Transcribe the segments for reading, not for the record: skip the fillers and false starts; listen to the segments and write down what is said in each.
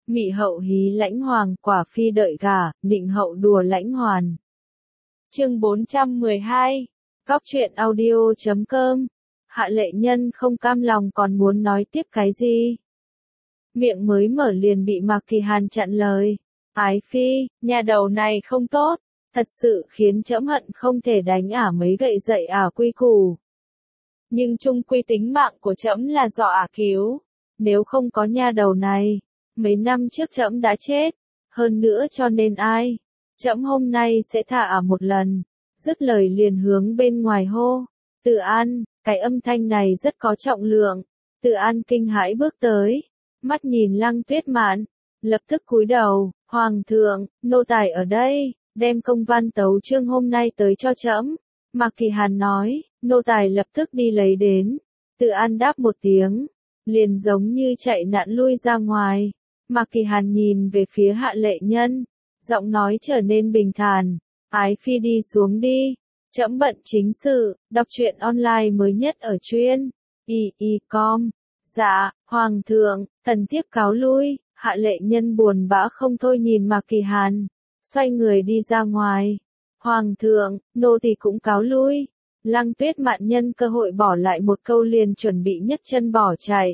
Mị hậu hí lãnh hoàng, quả phi đợi gả, nịnh hậu đùa lãnh hoàn. Chương 412. Góc truyện audio.com. Hạ Lệ Nhân không cam lòng còn muốn nói tiếp cái gì. Miệng mới mở liền bị Mạc Kỳ Hàn chặn lời. Ái phi, nhà đầu này không tốt, thật sự khiến trẫm hận không thể đánh ả mấy gậy dậy ả quy củ. Nhưng chung quy tính mạng của trẫm là do ả cứu, nếu không có nha đầu này, mấy năm trước trẫm đã chết, hơn nữa cho nên ai, trẫm hôm nay sẽ thả ả một lần. Dứt lời liền hướng bên ngoài hô, Từ An, cái âm thanh này rất có trọng lượng. Từ An kinh hãi bước tới, mắt nhìn Lăng Tuyết Mạn, lập tức cúi đầu, Hoàng thượng, nô tài ở đây, đem công văn tấu chương hôm nay tới cho trẫm. Mạc Kỳ Hàn nói, nô tài lập tức đi lấy đến. Từ An đáp một tiếng, liền giống như chạy nạn lui ra ngoài. Mạc Kỳ Hàn nhìn về phía Hạ Lệ Nhân, giọng nói trở nên bình thản, Ái phi đi xuống đi, trẫm bận chính sự. Đọc truyện online mới nhất ở truyện y.com. Dạ, Hoàng thượng, thần thiếp cáo lui. Hạ Lệ Nhân buồn bã không thôi nhìn Mạc Kỳ Hàn, xoay người đi ra ngoài. Hoàng thượng, nô tỳ cũng cáo lui. Lăng Tuyết Mạn nhân cơ hội bỏ lại một câu liền chuẩn bị nhấc chân bỏ chạy.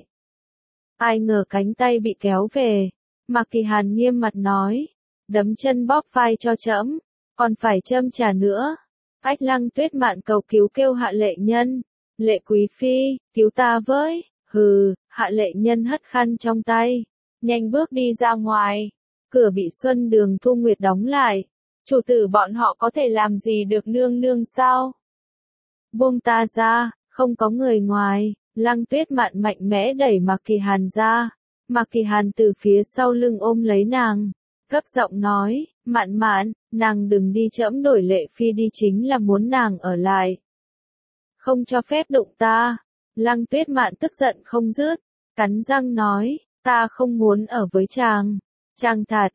Ai ngờ cánh tay bị kéo về. Mạc Kỳ Hàn nghiêm mặt nói, đấm chân bóp vai cho trẫm, còn phải châm trà nữa. Ách Lăng Tuyết Mạn cầu cứu kêu Hạ Lệ Nhân, Lệ quý phi, cứu ta với. Hừ, Hạ Lệ Nhân hất khăn trong tay, nhanh bước đi ra ngoài. Cửa bị Xuân Đường Thu Nguyệt đóng lại. Chủ tử bọn họ có thể làm gì được nương nương sao? Buông ta ra, không có người ngoài. Lăng Tuyết Mạn mạnh mẽ đẩy Mạc Kỳ Hàn ra. Mạc Kỳ Hàn từ phía sau lưng ôm lấy nàng, gấp giọng nói, Mạn Mạn, nàng đừng đi, trẫm đổi Lệ phi đi chính là muốn nàng ở lại. Không cho phép đụng ta. Lăng Tuyết Mạn tức giận không dứt, cắn răng nói, ta không muốn ở với chàng. Chàng thả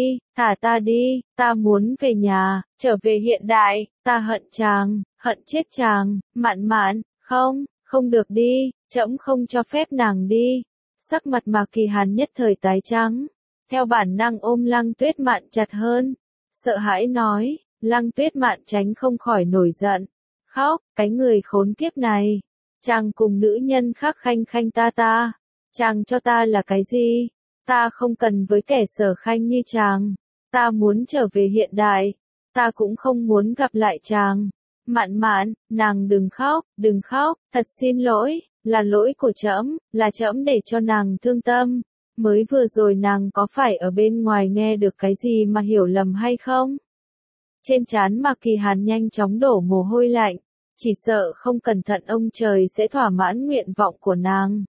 ta đi, ta muốn về nhà, trở về hiện đại, ta hận chàng, hận chết chàng. Mạn Mạn, không được đi, trẫm không cho phép nàng đi. Sắc mặt Mạc Kỳ Hàn nhất thời tái trắng, theo bản năng ôm Lăng Tuyết Mạn chặt hơn, sợ hãi nói, Lăng Tuyết Mạn tránh không khỏi nổi giận, khóc, cái người khốn kiếp này, chàng cùng nữ nhân khác khanh khanh ta, chàng cho ta là cái gì? Ta không cần với kẻ sở khanh như chàng, ta muốn trở về hiện đại, ta cũng không muốn gặp lại chàng. Mạn Mạn, nàng đừng khóc, thật xin lỗi, là lỗi của trẫm, là trẫm để cho nàng thương tâm. Mới vừa rồi nàng có phải ở bên ngoài nghe được cái gì mà hiểu lầm hay không? Trên trán Mạc Kỳ Hàn nhanh chóng đổ mồ hôi lạnh, chỉ sợ không cẩn thận ông trời sẽ thỏa mãn nguyện vọng của nàng.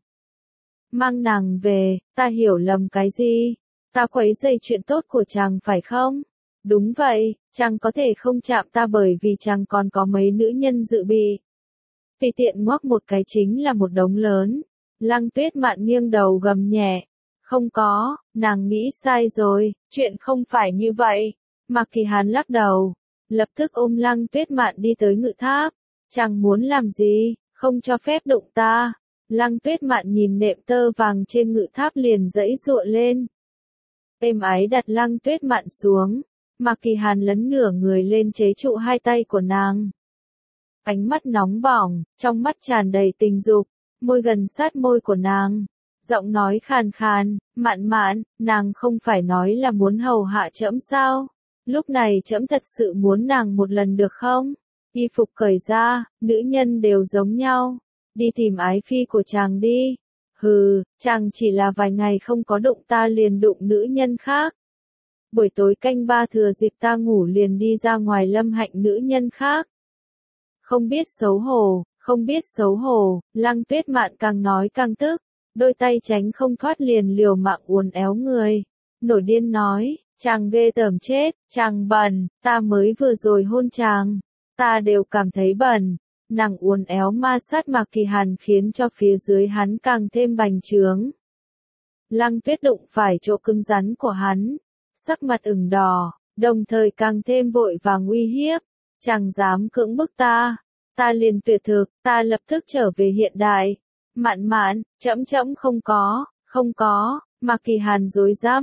Mang nàng về, ta hiểu lầm cái gì? Ta quấy rầy chuyện tốt của chàng phải không? Đúng vậy, chàng có thể không chạm ta bởi vì chàng còn có mấy nữ nhân dự bị. Tùy tiện ngoắc một cái chính là một đống lớn. Lăng Tuyết Mạn nghiêng đầu gầm nhẹ. Không có, nàng nghĩ sai rồi, chuyện không phải như vậy. Mạc Kỳ Hàn lắc đầu, lập tức ôm Lăng Tuyết Mạn đi tới ngự tháp. Chàng muốn làm gì, không cho phép đụng ta. Lăng Tuyết Mạn nhìn nệm tơ vàng trên ngự tháp liền giãy giụa lên. Êm ái đặt Lăng Tuyết Mạn xuống. Mạc Kỳ Hàn lấn nửa người lên chế trụ hai tay của nàng. Ánh mắt nóng bỏng, trong mắt tràn đầy tình dục, môi gần sát môi của nàng. Giọng nói khàn khàn, Mạn Mạn, nàng không phải nói là muốn hầu hạ trẫm sao? Lúc này trẫm thật sự muốn nàng một lần được không? Y phục cởi ra, nữ nhân đều giống nhau. Đi tìm ái phi của chàng đi. Hừ, chàng chỉ là vài ngày không có đụng ta liền đụng nữ nhân khác. Buổi tối canh ba thừa dịp ta ngủ liền đi ra ngoài lâm hạnh nữ nhân khác. Không biết xấu hổ, Lăng Tuyết Mạn càng nói càng tức, đôi tay tránh không thoát liền liều mạng uốn éo người. Nổi điên nói, chàng ghê tởm chết, chàng bẩn, ta mới vừa rồi hôn chàng, ta đều cảm thấy bẩn. Nàng uốn éo ma sát Mạc Kỳ Hàn khiến cho phía dưới hắn càng thêm bành trướng. Lăng Tuyết đụng phải chỗ cứng rắn của hắn, sắc mặt ửng đỏ, đồng thời càng thêm vội vàng uy hiếp. Chàng dám cưỡng bức ta liền tuyệt thực, ta lập tức trở về hiện đại. Mạn Mạn, trẫm không có, Mạc Kỳ Hàn rối rắm,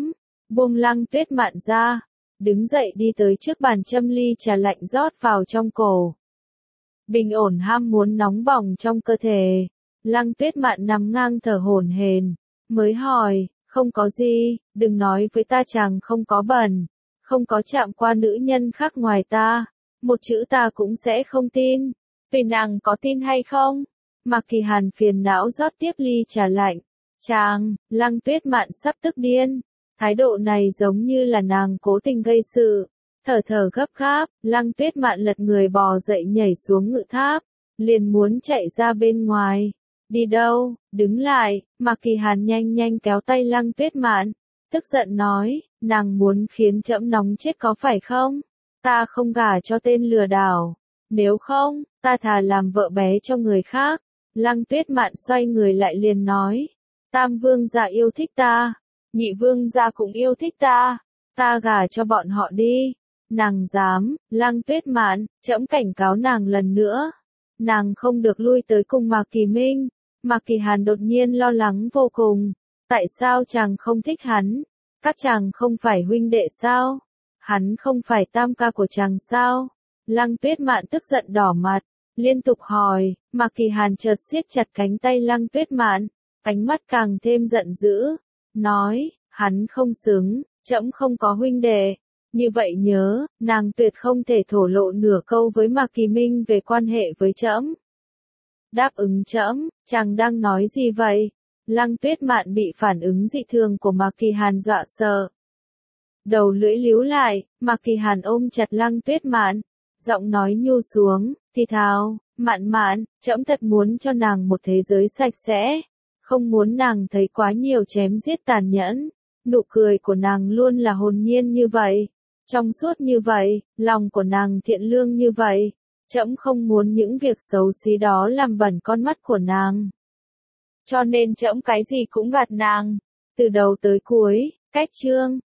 buông Lăng Tuyết Mạn ra, đứng dậy đi tới trước bàn châm ly trà lạnh rót vào trong cổ. Bình ổn ham muốn nóng bỏng trong cơ thể, Lăng Tuyết Mạn nằm ngang thở hổn hển, mới hỏi, không có gì, đừng nói với ta chàng không có bẩn, không có chạm qua nữ nhân khác ngoài ta, một chữ ta cũng sẽ không tin, tùy nàng có tin hay không. Mạc Kỳ Hàn phiền não rót tiếp ly trà lạnh, chàng, Lăng Tuyết Mạn sắp tức điên, thái độ này giống như là nàng cố tình gây sự. Thở thở gấp gáp, Lăng Tuyết Mạn lật người bò dậy nhảy xuống ngự tháp, liền muốn chạy ra bên ngoài. Đi đâu, đứng lại, Mạc Kỳ Hàn nhanh nhanh kéo tay Lăng Tuyết Mạn, tức giận nói, nàng muốn khiến trẫm nóng chết có phải không? Ta không gả cho tên lừa đảo, nếu không, ta thà làm vợ bé cho người khác. Lăng Tuyết Mạn xoay người lại liền nói, Tam vương gia yêu thích ta, nhị vương gia cũng yêu thích ta gả cho bọn họ đi. Nàng dám, Lăng Tuyết Mạn, trẫm cảnh cáo nàng lần nữa. Nàng không được lui tới cùng Mạc Kỳ Minh. Mạc Kỳ Hàn đột nhiên lo lắng vô cùng. Tại sao chàng không thích hắn? Các chàng không phải huynh đệ sao? Hắn không phải tam ca của chàng sao? Lăng Tuyết Mạn tức giận đỏ mặt, liên tục hỏi. Mạc Kỳ Hàn chợt siết chặt cánh tay Lăng Tuyết Mạn, ánh mắt càng thêm giận dữ. Nói, hắn không xứng, trẫm không có huynh đệ. Như vậy nhớ, nàng tuyệt không thể thổ lộ nửa câu với Mạc Kỳ Minh về quan hệ với trẫm. Đáp ứng trẫm, chàng đang nói gì vậy? Lăng Tuyết Mạn bị phản ứng dị thường của Mạc Kỳ Hàn dọa sợ. Đầu lưỡi líu lại, Mạc Kỳ Hàn ôm chặt Lăng Tuyết Mạn, giọng nói nhu xuống, thì thào, Mạn Mạn, trẫm thật muốn cho nàng một thế giới sạch sẽ, không muốn nàng thấy quá nhiều chém giết tàn nhẫn. Nụ cười của nàng luôn là hồn nhiên như vậy, trong suốt như vậy, lòng của nàng thiện lương như vậy. Trẫm không muốn những việc xấu xí đó làm bẩn con mắt của nàng. Cho nên trẫm cái gì cũng gạt nàng, từ đầu tới cuối. Cách chương